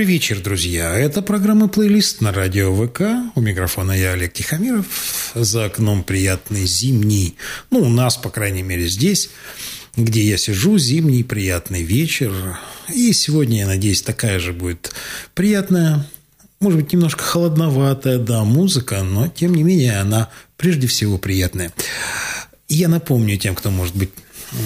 Добрый вечер, друзья. Это программа «Плейлист» на радио ВК. У микрофона я, Олег Тихомиров. За окном приятный зимний, у нас, по крайней мере, здесь, где я сижу, зимний приятный вечер. И сегодня, я надеюсь, такая же будет приятная, может быть, немножко холодноватая, музыка, но, тем не менее, она прежде всего приятная. Я напомню тем, кто, может быть,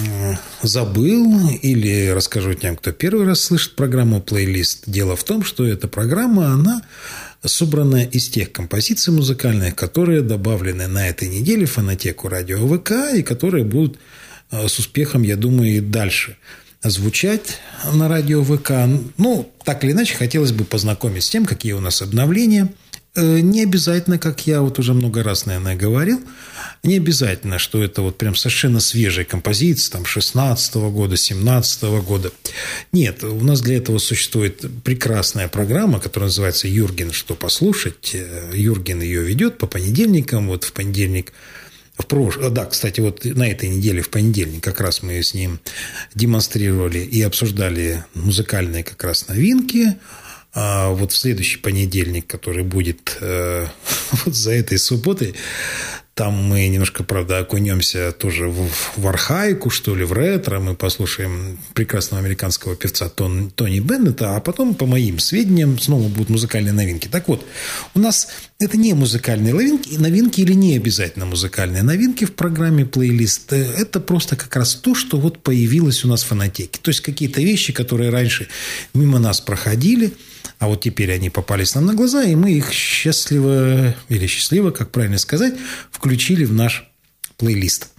забыл, или расскажу тем, кто первый раз слышит программу «Плейлист». Дело в том, что эта программа, она собрана из тех композиций музыкальных, которые добавлены на этой неделе в фонотеку радио ВК и которые будут с успехом, я думаю, и дальше звучать на радио ВК. Так или иначе, хотелось бы познакомить с тем, какие у нас обновления. Не обязательно, как я уже много раз, наверное, говорил, не обязательно, что это прям совершенно свежая композиция, 16-го года, 17-го года. Нет, у нас для этого существует прекрасная программа, которая называется «Юрген. Что послушать?». Юрген ее ведет по понедельникам. В понедельник, кстати, на этой неделе в понедельник как раз мы с ним демонстрировали и обсуждали музыкальные как раз новинки. А в следующий понедельник, который будет за этой субботой, там мы немножко, правда, окунемся тоже в архаику, в ретро. Мы послушаем прекрасного американского певца Тони Беннета, а потом, по моим сведениям, снова будут музыкальные новинки. Так вот, у нас это не музыкальные новинки или не обязательно музыкальные новинки в программе «Плейлист». Это просто как раз то, что появилось у нас в фонотеке. То есть, какие-то вещи, которые раньше мимо нас проходили, а теперь они попались нам на глаза, и мы их счастливо, как правильно сказать, включили в наш плейлист.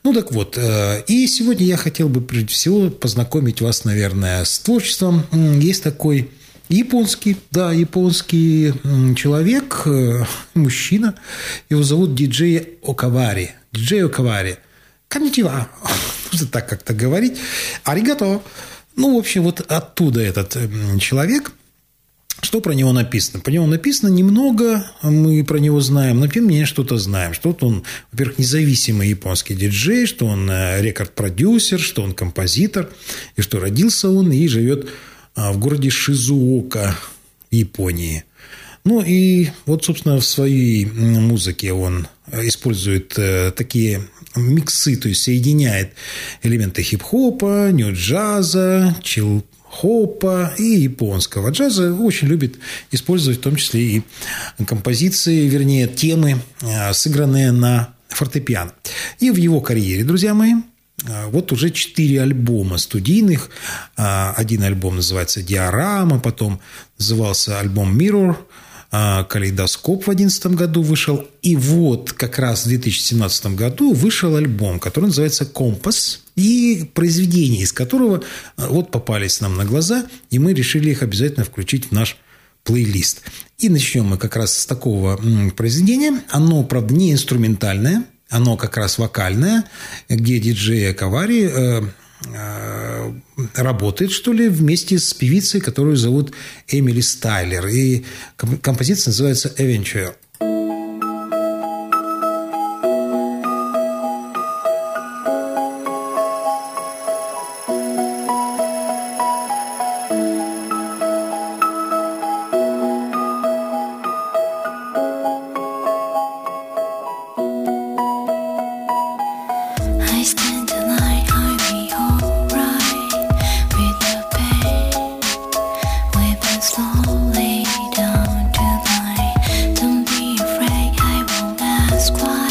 И сегодня я хотел бы прежде всего познакомить вас, наверное, с творчеством. Есть такой японский человек, мужчина, его зовут диджей Окавари. Конничева, нужно так как-то говорить. Аригато. В общем, оттуда этот человек. Что про него написано? Про него написано немного, мы про него знаем, но тем не менее что-то знаем. Что он, во-первых, независимый японский диджей, что он рекорд-продюсер, что он композитор, и что родился он и живет в городе Шизуока, Японии. Собственно, в своей музыке он использует такие миксы, то есть соединяет элементы хип-хопа, нью-джаза, чил-хопа и японского джаза. Очень любит использовать в том числе и композиции, темы, сыгранные на фортепиано. И в его карьере, друзья мои, уже 4 альбома студийных. Один альбом называется «Диорама», потом назывался альбом «Mirror», «Калейдоскоп» в 2011 году вышел. И как раз в 2017 году вышел альбом, который называется «Компас», и произведения из которого попались нам на глаза, и мы решили их обязательно включить в наш плейлист. И начнем мы как раз с такого произведения. Оно, правда, не инструментальное, оно как раз вокальное, где диджей Окавари работает, вместе с певицей, которую зовут Эмили Стайлер. И композиция называется «Eventual». Slowly down to lie. Don't be afraid, I won't ask why.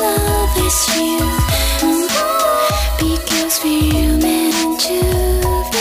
Because we're meant to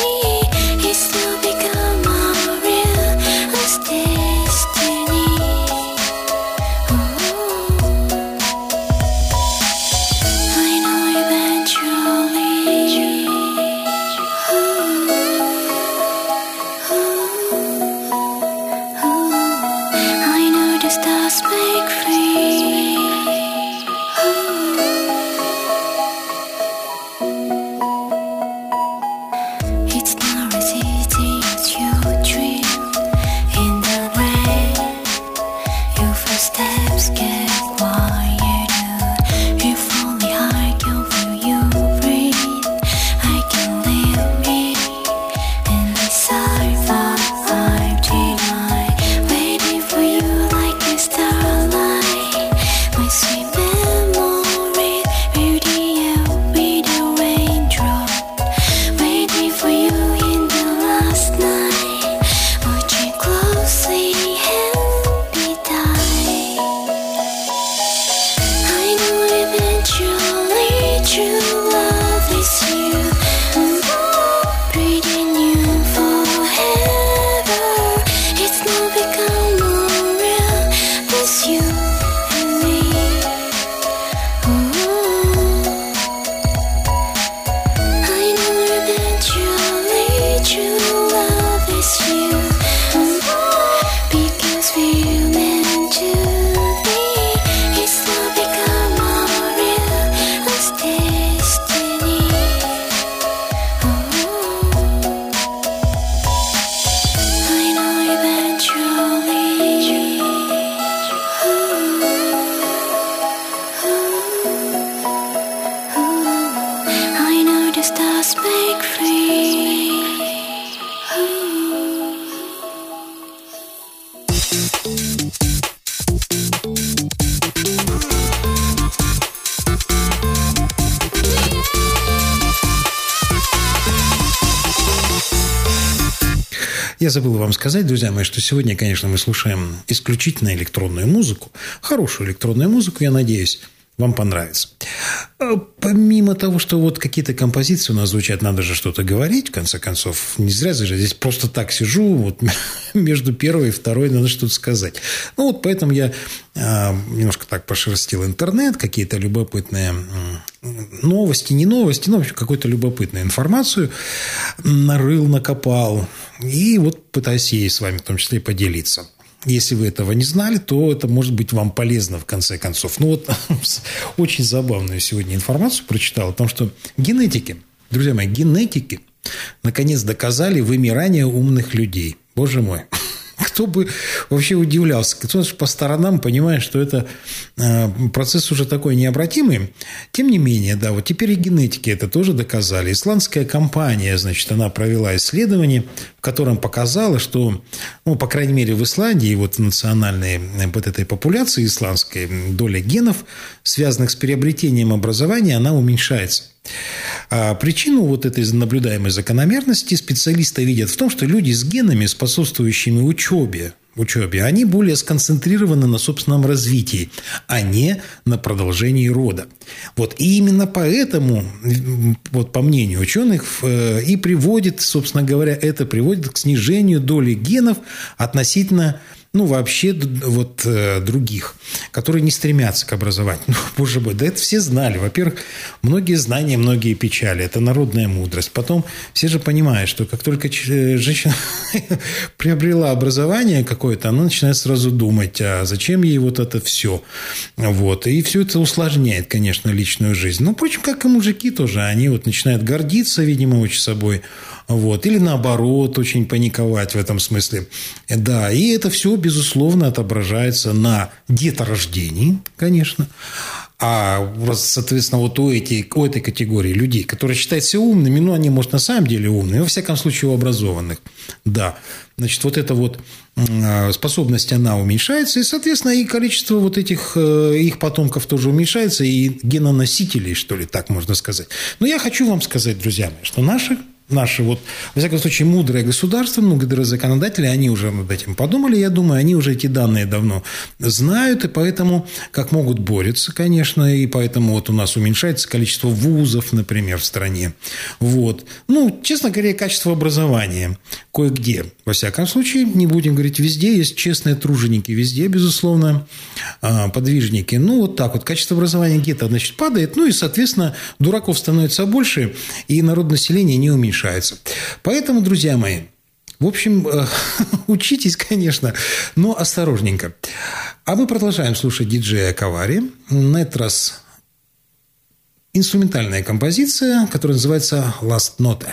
Я забыл вам сказать, друзья мои, что сегодня, конечно, мы слушаем исключительно электронную музыку. Хорошую электронную музыку, я надеюсь, вам понравится. Помимо того, что вот какие-то композиции у нас звучат, надо же что-то говорить, в конце концов. Не зря же здесь просто так сижу, вот между первой и второй надо что-то сказать. Ну, вот поэтому я немножко так пошерстил интернет, какие-то любопытные новости, не новости, но, в общем, какую-то любопытную информацию нарыл, накопал. И вот пытаюсь ей с вами в том числе и поделиться. Если вы этого не знали, то это может быть вам полезно в конце концов. Ну вот очень забавную сегодня информацию прочитал о том, что генетики, друзья мои, генетики наконец доказали вымирание умных людей. Боже мой. Кто бы вообще удивлялся. Кто по сторонам понимает, что это процесс уже такой необратимый. Тем не менее, да, вот теперь и генетики это тоже доказали. Исландская компания, значит, она провела исследование, в котором показала, что, ну, по крайней мере, в Исландии, вот в национальной вот этой популяции исландской, доля генов, связанных с приобретением образования, она уменьшается. А причину вот этой наблюдаемой закономерности специалисты видят в том, что люди с генами, способствующими учебе, они более сконцентрированы на собственном развитии, а не на продолжении рода. Вот. И именно поэтому, вот по мнению ученых, и приводит, собственно говоря, это приводит к снижению доли генов относительно, ну, вообще вот других, которые не стремятся к образованию. Ну, боже мой, да это все знали. Во-первых, многие знания, многие печали. Это народная мудрость. Потом все же понимают, что как только женщина приобрела образование какое-то, она начинает сразу думать, а зачем ей вот это все. Вот. И все это усложняет, конечно, личную жизнь. Ну, впрочем, как и мужики тоже. Они вот начинают гордиться, видимо, очень собой. Вот. Или наоборот, очень паниковать в этом смысле. Да, и это все, безусловно, отображается на деторождении, конечно. А, соответственно, вот у этой категории людей, которые считают себя умными, ну, они, может, на самом деле умные, во всяком случае, у образованных. Да. Значит, вот эта вот способность, она уменьшается, и, соответственно, и количество вот этих их потомков тоже уменьшается, и геноносителей, что ли, так можно сказать. Но я хочу вам сказать, друзья мои, что наши вот, во всяком случае, мудрое государство, мудрые законодатели, они уже над этим подумали, я думаю, они уже эти данные давно знают, и поэтому как могут борются, конечно, и поэтому вот у нас уменьшается количество вузов, например, в стране. Вот. Ну, честно говоря, качество образования кое-где, во всяком случае, не будем говорить, везде есть честные труженики, везде, безусловно, подвижники. Ну, вот так вот, качество образования где-то, значит, падает, ну, и, соответственно, дураков становится больше, и народонаселение не уменьшается. Поэтому, друзья мои, в общем, учитесь, конечно, но осторожненько. А мы продолжаем слушать диджея Кавари. На этот раз инструментальная композиция, которая называется «Last Note».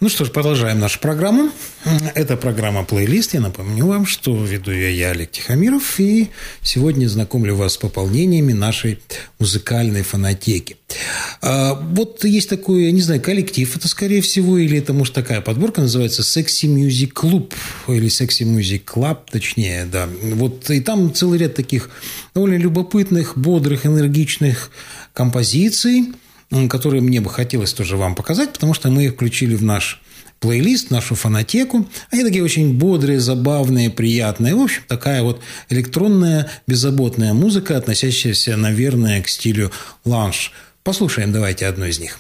Ну что ж, продолжаем нашу программу. Это программа «Плейлист». Я напомню вам, что веду я Олег Тихомиров, и сегодня знакомлю вас с пополнениями нашей музыкальной фонотеки. Вот есть такой, я не знаю, коллектив это, скорее всего, или это, может, такая подборка, называется «Sexy Music Club», или «Sexy Music Club», точнее, да. Вот, и там целый ряд таких довольно любопытных, бодрых, энергичных композиций, которые мне бы хотелось тоже вам показать, потому что мы их включили в наш плейлист, нашу фонотеку. Они такие очень бодрые, забавные, приятные. В общем, такая вот электронная, беззаботная музыка, относящаяся, наверное, к стилю лаунж. Послушаем давайте одну из них.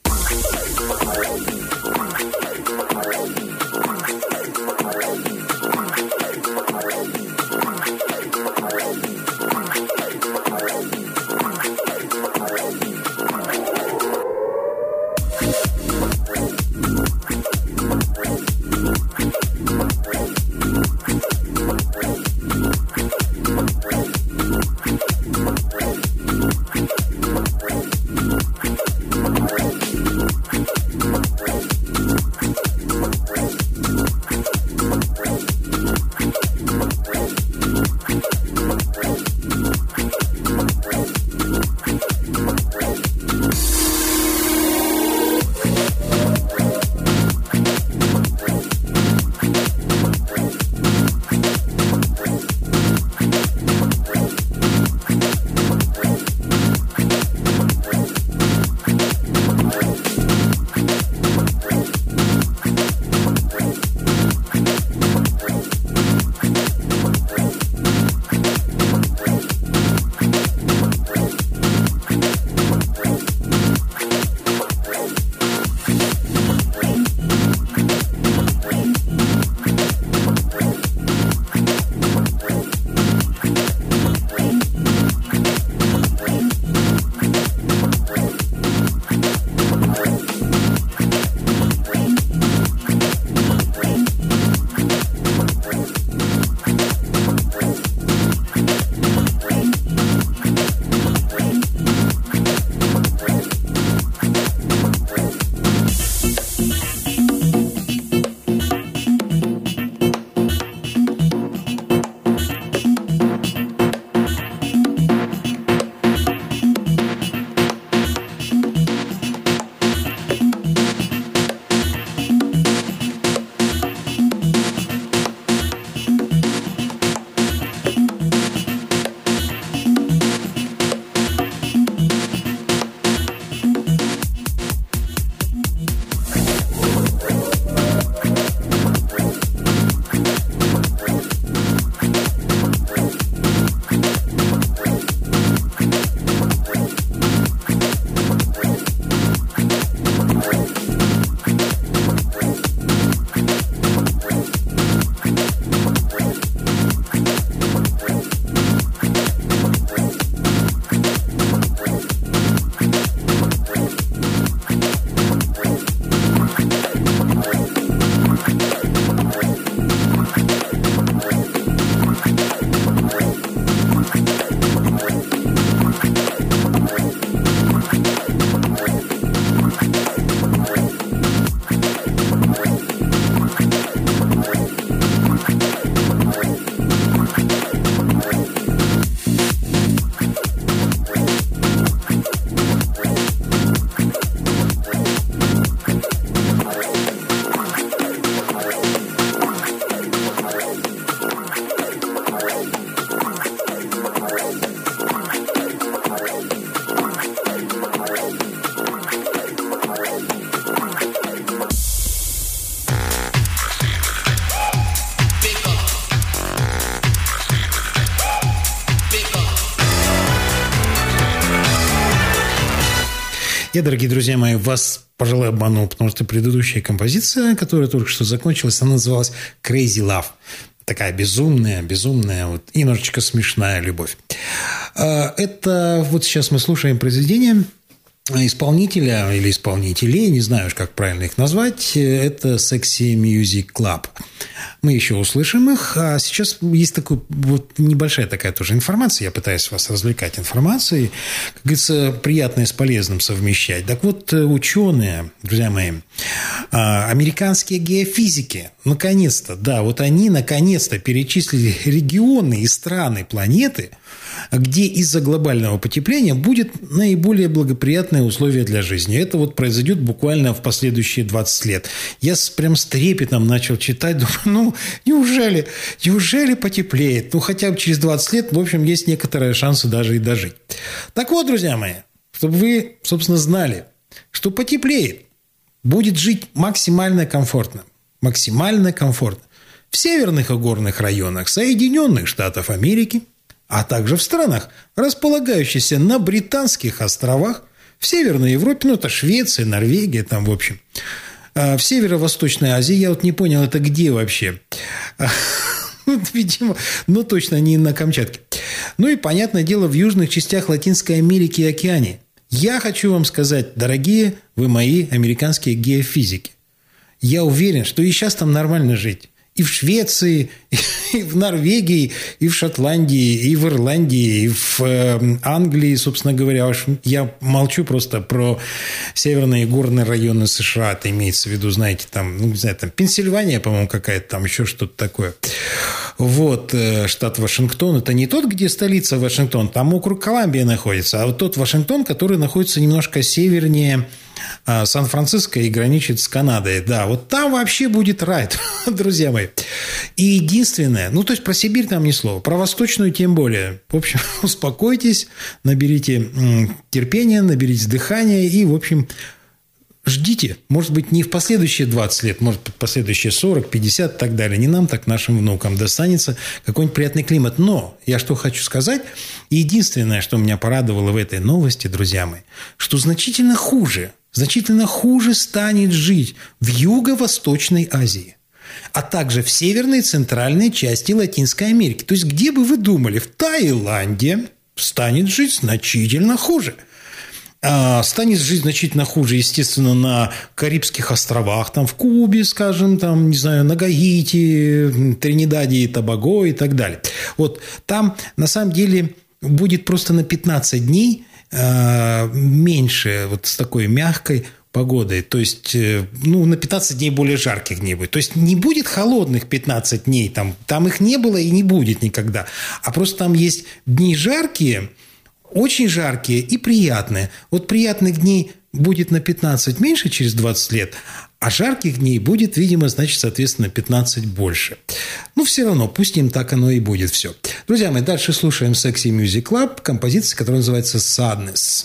Я, дорогие друзья мои, вас, пожалуй, обманул, потому что предыдущая композиция, которая только что закончилась, она называлась «Crazy Love». Такая безумная, вот, и немножечко смешная любовь. Это вот сейчас мы слушаем произведение исполнителя или исполнителей, не знаю, как правильно их назвать, это Sexy Music Club. Мы еще услышим их. А сейчас есть такая вот небольшая такая тоже информация. Я пытаюсь вас развлекать информацией. Как говорится, приятное с полезным совмещать. Так вот, ученые, друзья мои, американские геофизики, наконец-то, да, вот они наконец-то перечислили регионы и страны планеты, где из-за глобального потепления будет наиболее благоприятные условия для жизни. Это вот произойдет буквально в последующие 20 лет. Я прям с трепетом начал читать, думаю, неужели потеплеет? Хотя бы через 20 лет, в общем, есть некоторые шансы даже и дожить. Так вот, друзья мои, чтобы вы, собственно, знали, что потеплеет, будет жить максимально комфортно. Максимально комфортно. В северных и горных районах Соединенных Штатов Америки, а также в странах, располагающихся на Британских островах, в Северной Европе, это Швеция, Норвегия, там, в общем. В Северо-Восточной Азии, я вот не понял, это где вообще? Видимо, точно не на Камчатке. И, понятное дело, в южных частях Латинской Америки и Океании. Я хочу вам сказать, дорогие вы мои американские геофизики, я уверен, что и сейчас там нормально жить. И в Швеции, и в Норвегии, и в Шотландии, и в Ирландии, и в Англии, собственно говоря. Я молчу просто про северные горные районы США. Это имеется в виду, знаете, там, не знаю, там Пенсильвания, по-моему, какая-то, там еще что-то такое. Вот, штат Вашингтон. Это не тот, где столица Вашингтон, там округ Колумбия находится, а вот тот Вашингтон, который находится немножко севернее Сан-Франциско и граничит с Канадой. Да, вот там вообще будет рай, друзья мои. И единственное, то есть про Сибирь там ни слова, про Восточную тем более. В общем, успокойтесь, наберите терпения, наберите дыхания и, в общем, ждите. Может быть, не в последующие 20 лет, может быть, в последующие 40, 50 и так далее. Не нам, так нашим внукам достанется какой-нибудь приятный климат. Но я что хочу сказать, единственное, что меня порадовало в этой новости, друзья мои, что значительно хуже станет жить в Юго-Восточной Азии, а также в северной и центральной части Латинской Америки. То есть, где бы вы думали, в Таиланде станет жить значительно хуже. Станет жить значительно хуже, естественно, на Карибских островах, там в Кубе, скажем, там, не знаю, на Гаити, Тринидаде и Тобаго и так далее. Вот там, на самом деле, будет просто на 15 дней меньше вот с такой мягкой погодой. То есть, на 15 дней более жарких дней будет. То есть, не будет холодных 15 дней. Там их не было и не будет никогда. А просто там есть дни жаркие, очень жаркие и приятные. Вот приятных дней будет на 15 меньше через 20 лет, а жарких дней будет, видимо, значит, соответственно, 15 больше. Все равно, пусть им так оно и будет все. Друзья мои, дальше слушаем Sexy Music Club, композиция, которая называется «Sadness».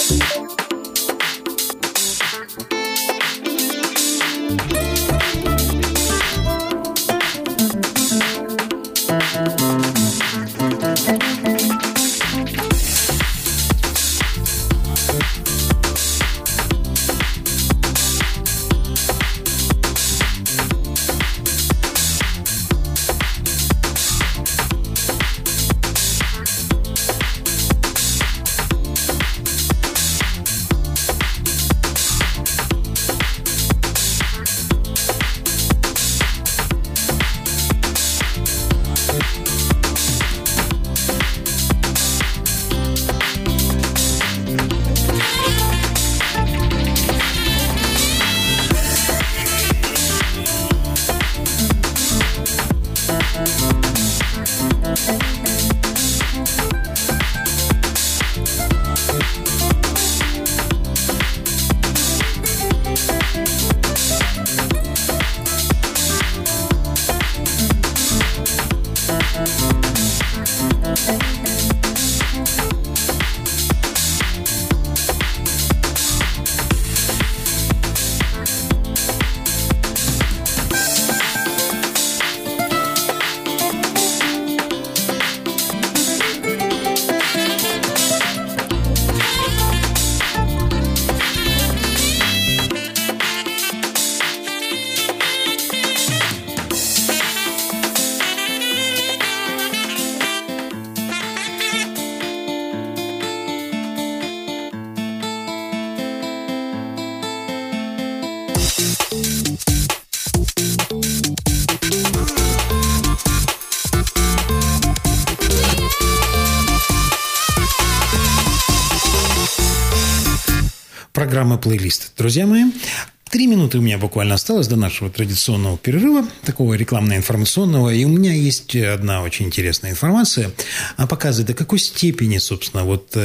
Программа «Плейлист». Друзья мои, 3 минуты у меня буквально осталось до нашего традиционного перерыва, такого рекламно-информационного. И у меня есть одна очень интересная информация. Она показывает, до какой степени, собственно, вот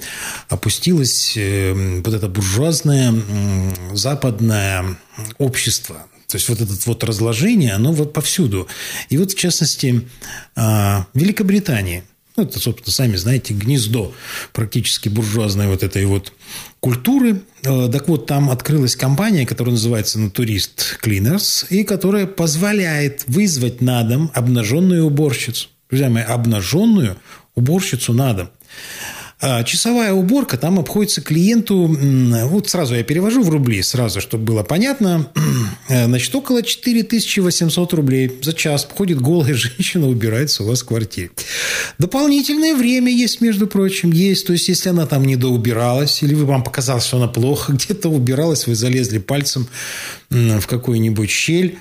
опустилось вот это буржуазное западное общество. То есть вот это вот разложение, оно вот повсюду. И вот, в частности, в Великобритании, ну, это, собственно, сами знаете, гнездо практически буржуазной вот этой вот культуры. Так вот, там открылась компания, которая называется Naturist Cleaners, и которая позволяет вызвать на дом обнаженную уборщицу. Друзья мои, обнаженную уборщицу на дом. Часовая уборка там обходится клиенту, вот сразу я перевожу в рубли, сразу, чтобы было понятно, значит, около 4800 рублей за час ходит голая женщина, убирается у вас в квартире. Дополнительное время есть, между прочим, есть, то есть, если она там не доубиралась, или вам показалось, что она плохо где-то убиралась, вы залезли пальцем в какую-нибудь щель.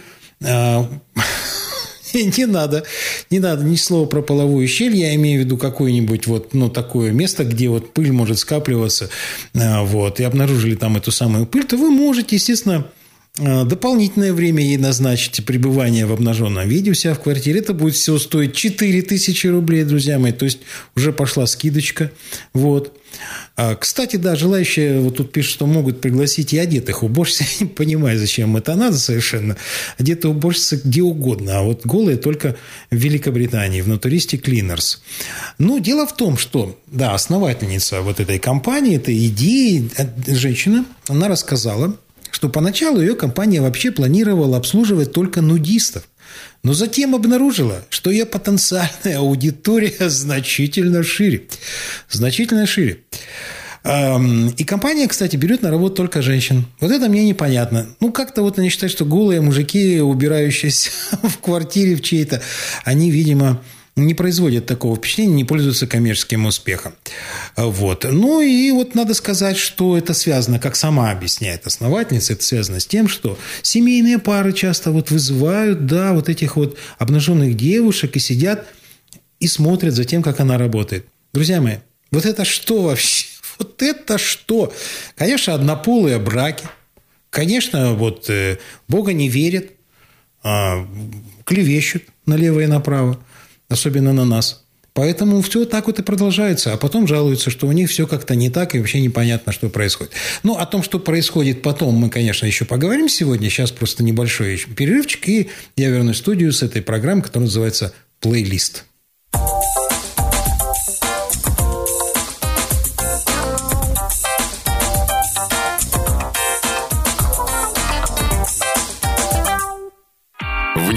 Не надо ни слова про половую щель, я имею в виду какое-нибудь вот, ну, такое место, где вот пыль может скапливаться, вот, и обнаружили там эту самую пыль, то вы можете, естественно, дополнительное время ей назначить пребывание в обнаженном виде у себя в квартире. Это будет всего стоить 4000 рублей, друзья мои. То есть, уже пошла скидочка. Вот. Кстати, да, желающие, вот тут пишут, что могут пригласить и одетых уборщиц. Я не понимаю, зачем это надо совершенно. Одетые уборщицы где угодно, а вот голые только в Великобритании, в Naturist Cleaners. Ну, дело в том, что, да, основательница вот этой компании, этой идеи, женщина, она рассказала, что поначалу ее компания вообще планировала обслуживать только нудистов, но затем обнаружила, что ее потенциальная аудитория значительно шире. Значительно шире. И компания, кстати, берет на работу только женщин. Вот это мне непонятно. Ну, как-то вот они считают, что голые мужики, убирающиеся в квартире в чьей-то, они, видимо, не производят такого впечатления, не пользуются коммерческим успехом. Вот. Ну, и вот надо сказать, что это связано, как сама объясняет основательница, это связано с тем, что семейные пары часто вот вызывают, да, вот этих вот обнаженных девушек и сидят и смотрят за тем, как она работает. Друзья мои, вот это что вообще? Вот это что? Конечно, однополые браки. Конечно, вот Бога не верят, клевещут налево и направо. Особенно на нас. Поэтому все так вот и продолжается. А потом жалуются, что у них все как-то не так, и вообще непонятно, что происходит. Ну, о том, что происходит потом, мы, конечно, еще поговорим сегодня. Сейчас просто небольшой перерывчик, и я вернусь в студию с этой программой, которая называется «Плейлист».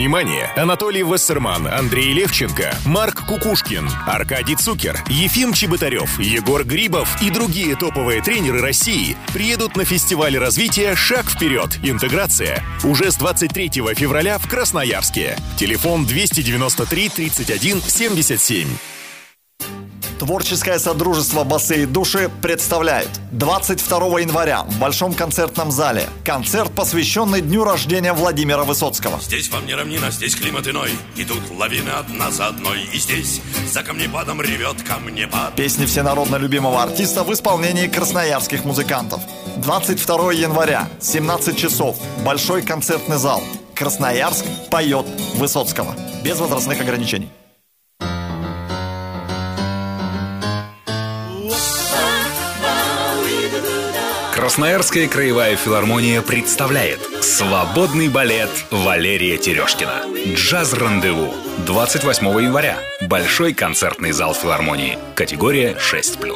Внимание! Анатолий Вассерман, Андрей Левченко, Марк Кукушкин, Аркадий Цукер, Ефим Чеботарев, Егор Грибов и другие топовые тренеры России приедут на фестиваль развития «Шаг вперед! Интеграция» уже с 23 февраля в Красноярске. Телефон 293 31 77. Творческое содружество «Басы и души» представляет 22 января в Большом концертном зале концерт, посвященный дню рождения Владимира Высоцкого. Здесь вам не равнина, здесь климат иной. Идут лавины одна за одной. И здесь за камнепадом ревет камнепад. Песни всенародно любимого артиста в исполнении красноярских музыкантов. 22 января, 17 часов, Большой концертный зал. Красноярск поет Высоцкого. Без возрастных ограничений. Красноярская краевая филармония представляет свободный балет Валерия Терешкина. Джаз-рандеву. 28 января. Большой концертный зал филармонии. Категория 6+.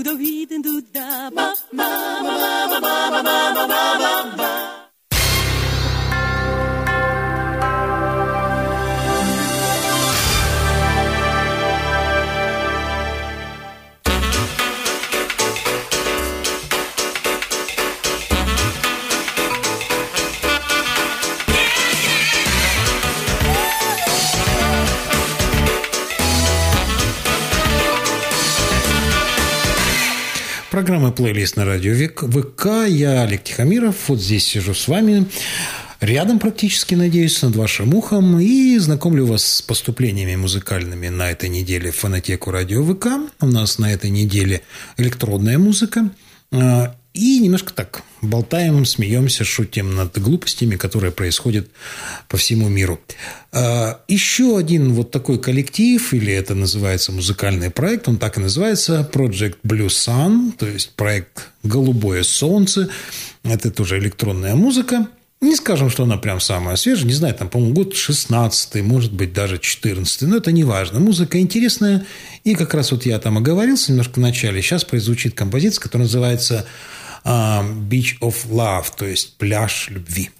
Программа «Плейлист» на радио ВК. Я Олег Тихомиров. Вот здесь сижу с вами. Рядом практически, надеюсь, над вашим ухом. И знакомлю вас с поступлениями музыкальными на этой неделе в фонотеку радио ВК. У нас на этой неделе электронная музыка. И немножко так болтаем, смеемся, шутим над глупостями, которые происходят по всему миру. Еще один вот такой коллектив, или это называется музыкальный проект, он так и называется, Project Blue Sun, то есть проект «Голубое солнце». Это тоже электронная музыка. Не скажем, что она прям самая свежая, не знаю, там, по-моему, год 16-й, может быть, даже 14-й, но это не важно. Музыка интересная, и как раз вот я там оговорился немножко в начале, сейчас прозвучит композиция, которая называется «Beach of Love», то есть «Пляж любви».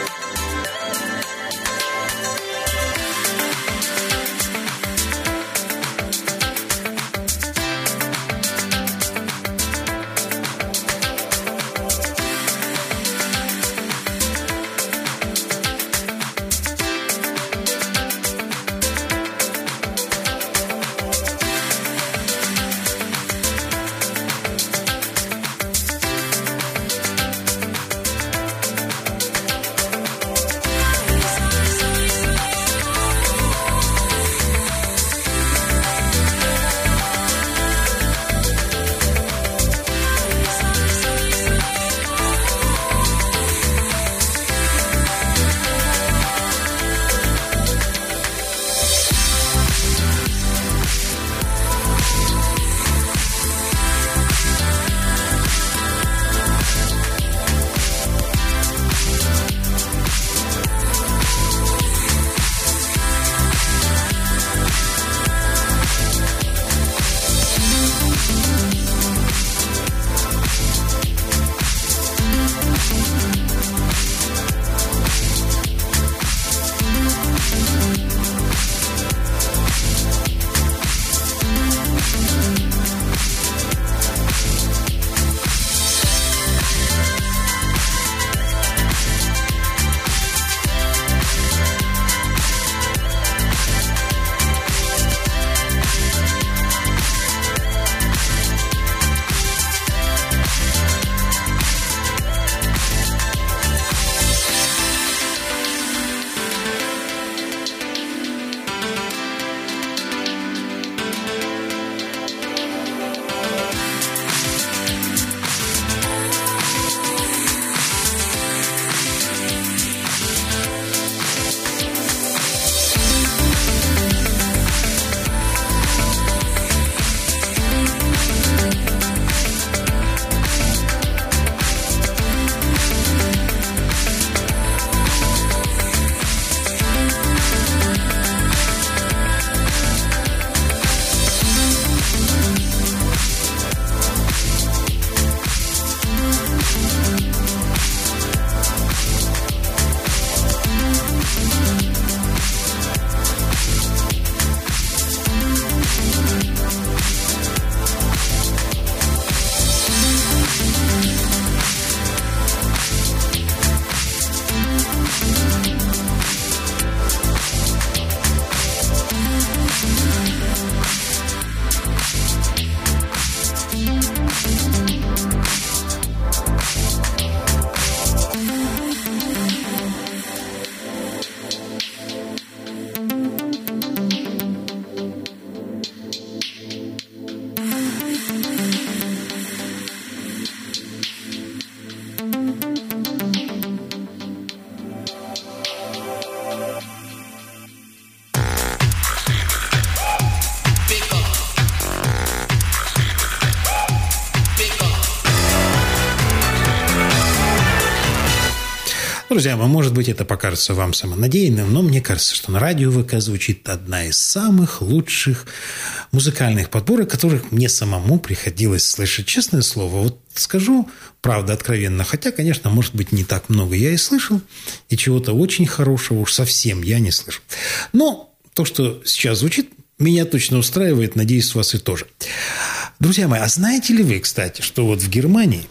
Друзья мои, может быть, это покажется вам самонадеянным, но мне кажется, что на радио ВК звучит одна из самых лучших музыкальных подборок, которых мне самому приходилось слышать. Честное слово, вот скажу, правда, откровенно, хотя, конечно, может быть, не так много я и слышал, и чего-то очень хорошего уж совсем я не слышал. Но то, что сейчас звучит, меня точно устраивает, надеюсь, вас и тоже. Друзья мои, а знаете ли вы, кстати, что вот в Германии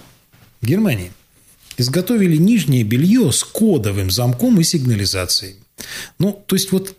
изготовили нижнее белье с кодовым замком и сигнализацией? Ну, то есть, вот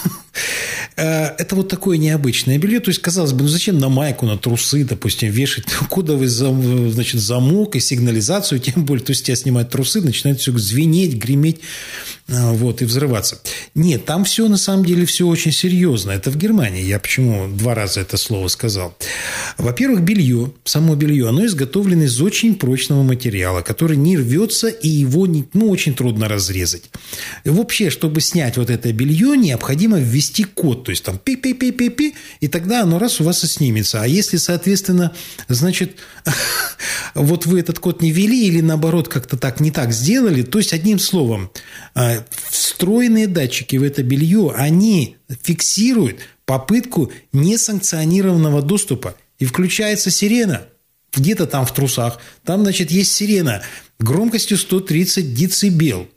это вот такое необычное белье. То есть, казалось бы, ну зачем на майку, на трусы, допустим, вешать кодовый замок и сигнализацию, тем более, то есть, тебя снимают трусы, начинает все звенеть, греметь, вот, и взрываться. Нет, там все, на самом деле, все очень серьезно. Это в Германии. Я почему 2 раза это слово сказал? Во-первых, белье, само белье, оно изготовлено из очень прочного материала, который не рвется, и его очень трудно разрезать. И вообще, чтобы снять вот это белье, необходимо ввести код. То есть, там пи-пи-пи-пи-пи, и тогда оно раз у вас и снимется. А если, соответственно, значит, вот вы этот код не ввели или, наоборот, как-то так не так сделали, то есть, одним словом, встроенные датчики в это белье, они фиксируют попытку несанкционированного доступа. И включается сирена. Где-то там в трусах. Там, значит, есть сирена громкостью 130 децибел.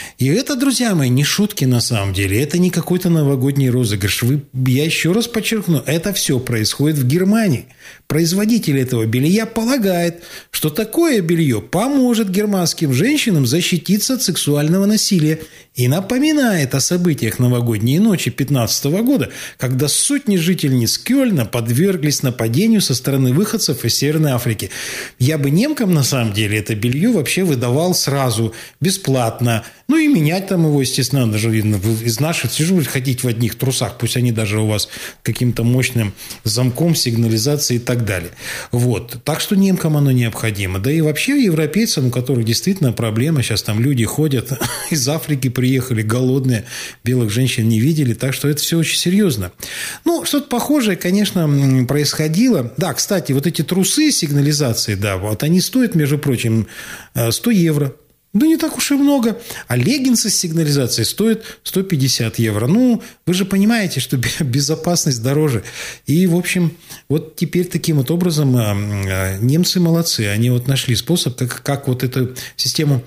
И это, друзья мои, не шутки на самом деле. Это не какой-то новогодний розыгрыш. Я еще раз подчеркну, это все происходит в Германии. Производитель этого белья полагает, что такое белье поможет германским женщинам защититься от сексуального насилия и напоминает о событиях новогодней ночи 2015 года, когда сотни жительниц Кёльна подверглись нападению со стороны выходцев из Северной Африки. Я бы немкам, на самом деле, это белье вообще выдавал сразу, бесплатно. Ну и менять там его, естественно, даже из наших сижу, ходить в одних трусах, пусть они даже у вас каким-то мощным замком, сигнализацией и так далее. Вот. Так что немкам оно необходимо. Да и вообще европейцам, у которых действительно проблема, сейчас там люди ходят из Африки, приехали голодные, белых женщин не видели, так что это все очень серьезно. Ну, что-то похожее, конечно, происходило. Да, кстати, вот эти трусы сигнализации, да, вот они стоят, между прочим, 100 евро. Да не так уж и много. А леггинсы с сигнализацией стоят 150 евро. Ну, вы же понимаете, что безопасность дороже. И, в общем, вот теперь таким вот образом немцы молодцы. Они вот нашли способ, как вот эту систему,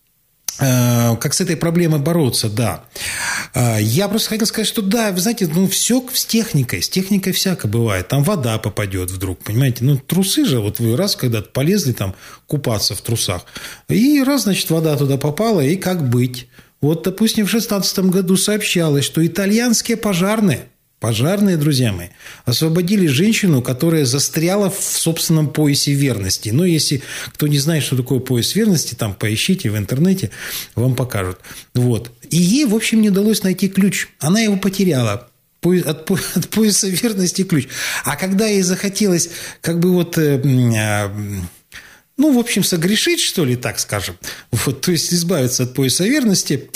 как с этой проблемой бороться, да. Я просто хотел сказать, что да, вы знаете, ну, все с техникой всяко бывает. Там вода попадет вдруг, понимаете. Ну, трусы же, вот вы раз когда-то полезли там купаться в трусах, и раз, значит, вода туда попала, и как быть? Вот, допустим, в 2016 году сообщалось, что итальянские пожарные, друзья мои, освободили женщину, которая застряла в собственном поясе верности. Ну, если кто не знает, что такое пояс верности, там поищите в интернете, вам покажут. Вот. И ей, в общем, не удалось найти ключ. Она его потеряла. От пояса верности ключ. А когда ей захотелось, как бы вот... ну, в общем, согрешить, что ли, так скажем, вот, то есть избавиться от пояса верности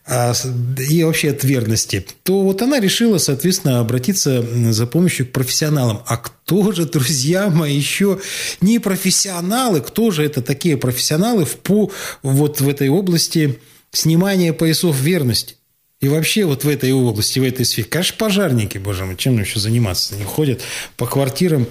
и вообще от верности, то вот она решила, соответственно, обратиться за помощью к профессионалам. А кто же, друзья мои, еще не профессионалы? Кто же это такие профессионалы вот в этой области снимания поясов верности? И вообще вот в этой области, в этой сфере, конечно, пожарники, боже мой, чем еще заниматься? Они ходят по квартирам,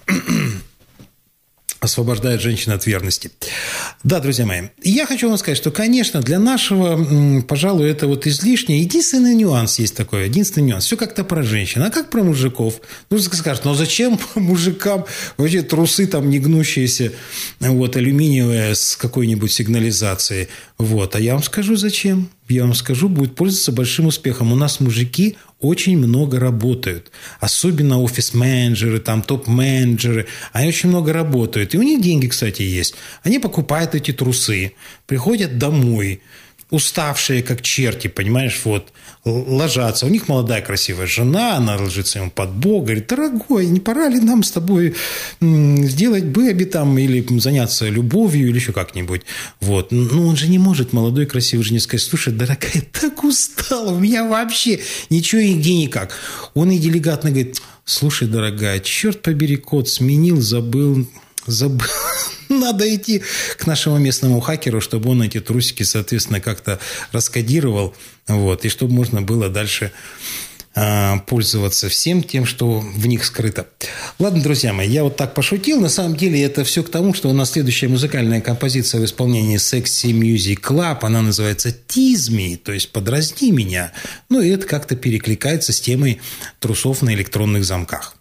освобождает женщин от верности. Да, друзья мои, я хочу вам сказать, что, конечно, для нашего, пожалуй, это вот излишнее. Единственный нюанс есть такой, все как-то про женщин. А как про мужиков? Ну, скажут, ну, зачем мужикам вообще трусы там не гнущиеся, вот, алюминиевые с какой-нибудь сигнализацией? Вот, а я вам скажу, зачем. Я вам скажу, будет пользоваться большим успехом. У нас мужики очень много работают. Особенно офис-менеджеры, там, топ-менеджеры. Они очень много работают. И у них деньги, кстати, есть. Они покупают эти трусы, приходят домой, уставшие, как черти, понимаешь, вот, ложатся. У них молодая красивая жена, она ложится ему под бок, говорит: дорогой, не пора ли нам с тобой сделать бэби там, или заняться любовью, или еще как-нибудь. Вот. Ну, он же не может молодой красивой жене сказать: слушай, дорогая, я так устала, у меня вообще ничего и нигде никак. Он ей деликатно говорит: слушай, дорогая, черт побери, код сменил, забыл. Надо идти к нашему местному хакеру, чтобы он эти трусики, соответственно, как-то раскодировал, вот, и чтобы можно было дальше пользоваться всем тем, что в них скрыто. Ладно, друзья мои, я вот так пошутил. На самом деле это все к тому, что у нас следующая музыкальная композиция в исполнении Sexy Music Club. Она называется Tease Me, то есть подразни меня. Ну, и это как-то перекликается с темой трусов на электронных замках.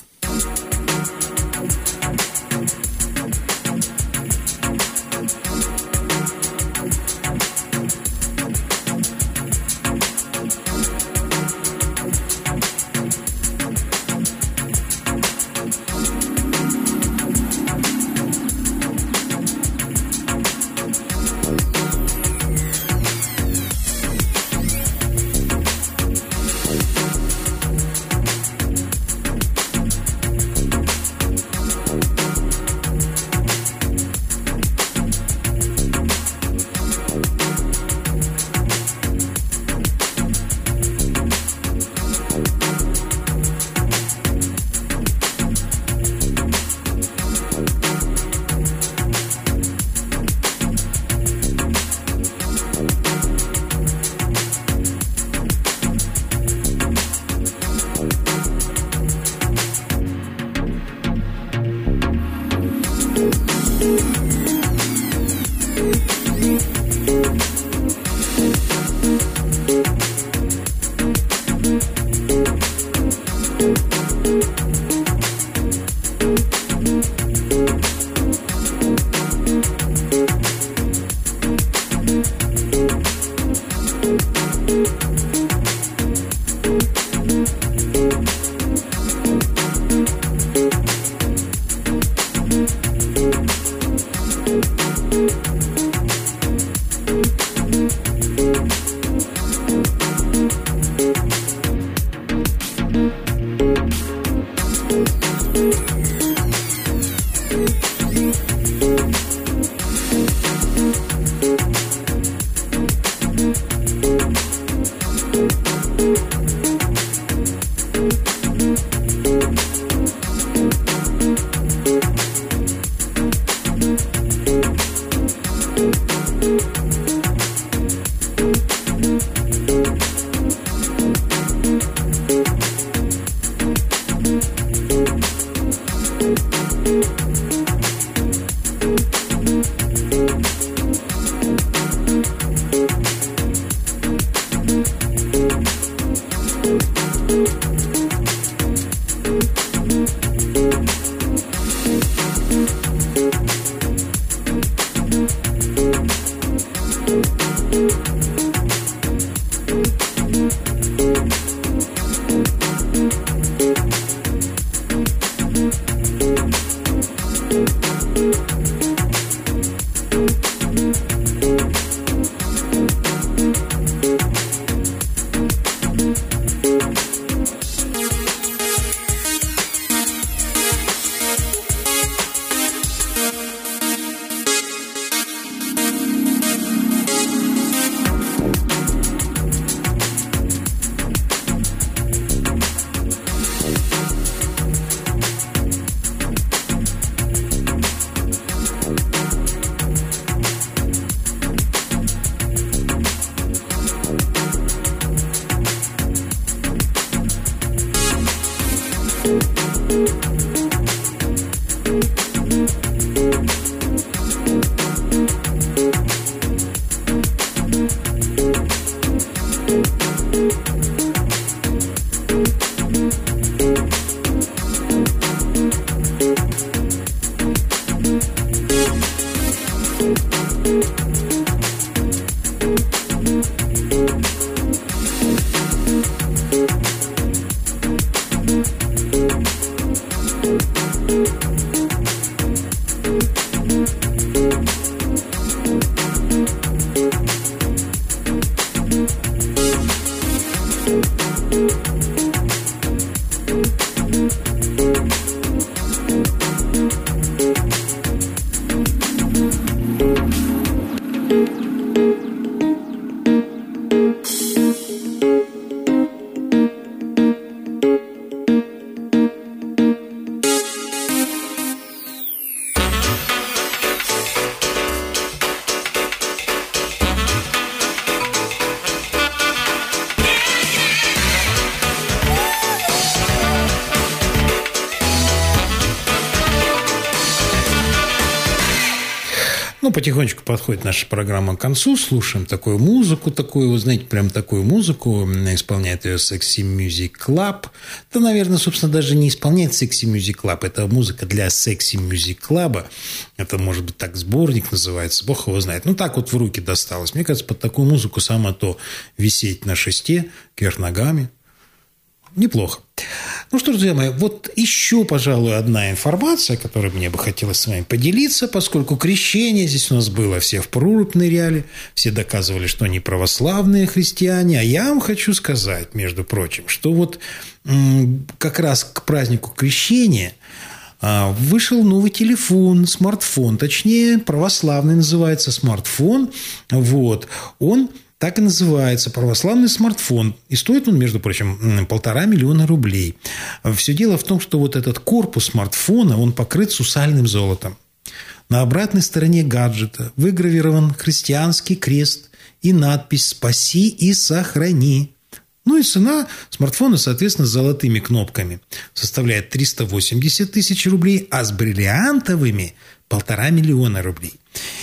Ну, потихонечку подходит наша программа к концу. Слушаем такую музыку, вы знаете, прям такую музыку. Исполняет ее Sexy Music Club. Да, наверное, собственно, даже не исполняет Sexy Music Club. Это музыка для Sexy Music Club. Это, может быть, так сборник называется. Бог его знает. Ну, так вот в руки досталось. Мне кажется, под такую музыку самое то висеть на шесте, кверх ногами. Неплохо. Ну что ж, друзья мои, вот еще, пожалуй, одна информация, которой мне бы хотелось с вами поделиться, поскольку крещение здесь у нас было, все в прорубь ныряли, все доказывали, что они православные христиане, а я вам хочу сказать, между прочим, что вот как раз к празднику крещения вышел новый телефон, смартфон, точнее, православный называется смартфон, вот, он так и называется, православный смартфон. И стоит он, между прочим, 1,5 миллиона рублей. Все дело в том, что вот этот корпус смартфона, он покрыт сусальным золотом. На обратной стороне гаджета выгравирован христианский крест и надпись «Спаси и сохрани». Ну и цена смартфона, соответственно, с золотыми кнопками составляет 380 тысяч рублей, а с бриллиантовыми 1,5 миллиона рублей.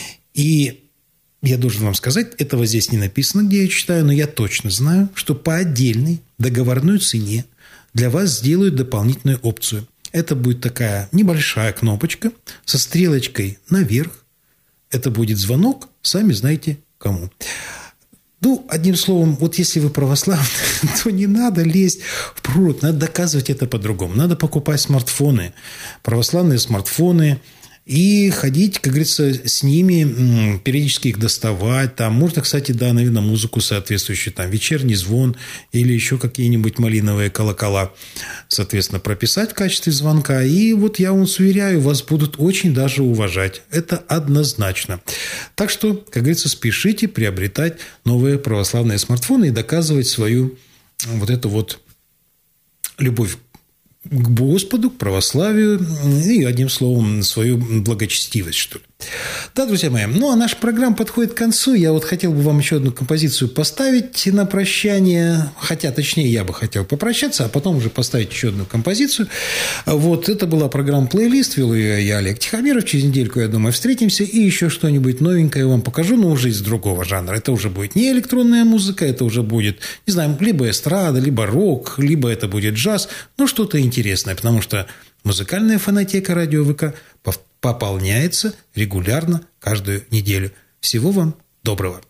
И я должен вам сказать, этого здесь не написано, где я читаю, но я точно знаю, что по отдельной договорной цене для вас сделают дополнительную опцию. Это будет такая небольшая кнопочка со стрелочкой наверх. Это будет звонок, сами знаете кому. Ну, одним словом, вот если вы православны, то не надо лезть в пруд, надо доказывать это по-другому. Надо покупать смартфоны, православные смартфоны, и ходить, как говорится, с ними, периодически их доставать. Там можно, кстати, да, наверное, музыку соответствующую, там, вечерний звон или еще какие-нибудь малиновые колокола, соответственно, прописать в качестве звонка. И вот я вам уверяю, вас будут очень даже уважать. Это однозначно. Так что, как говорится, спешите приобретать новые православные смартфоны и доказывать свою вот эту вот любовь к Господу, к православию и, одним словом, свою благочестивость, что ли. Да, друзья мои, ну, а наша программа подходит к концу. Я вот хотел бы вам еще одну композицию поставить на прощание. Хотя, точнее, я бы хотел попрощаться, а потом уже поставить еще одну композицию. Вот, это была программа «Плейлист». Вел ее я, Олег Тихомиров. Через недельку, я думаю, встретимся и еще что-нибудь новенькое вам покажу, но уже из другого жанра. Это уже будет не электронная музыка, это уже будет, не знаю, либо эстрада, либо рок, либо это будет джаз, но что-то интересное, потому что музыкальная фонотека радио ВК пополняется регулярно каждую неделю. Всего вам доброго.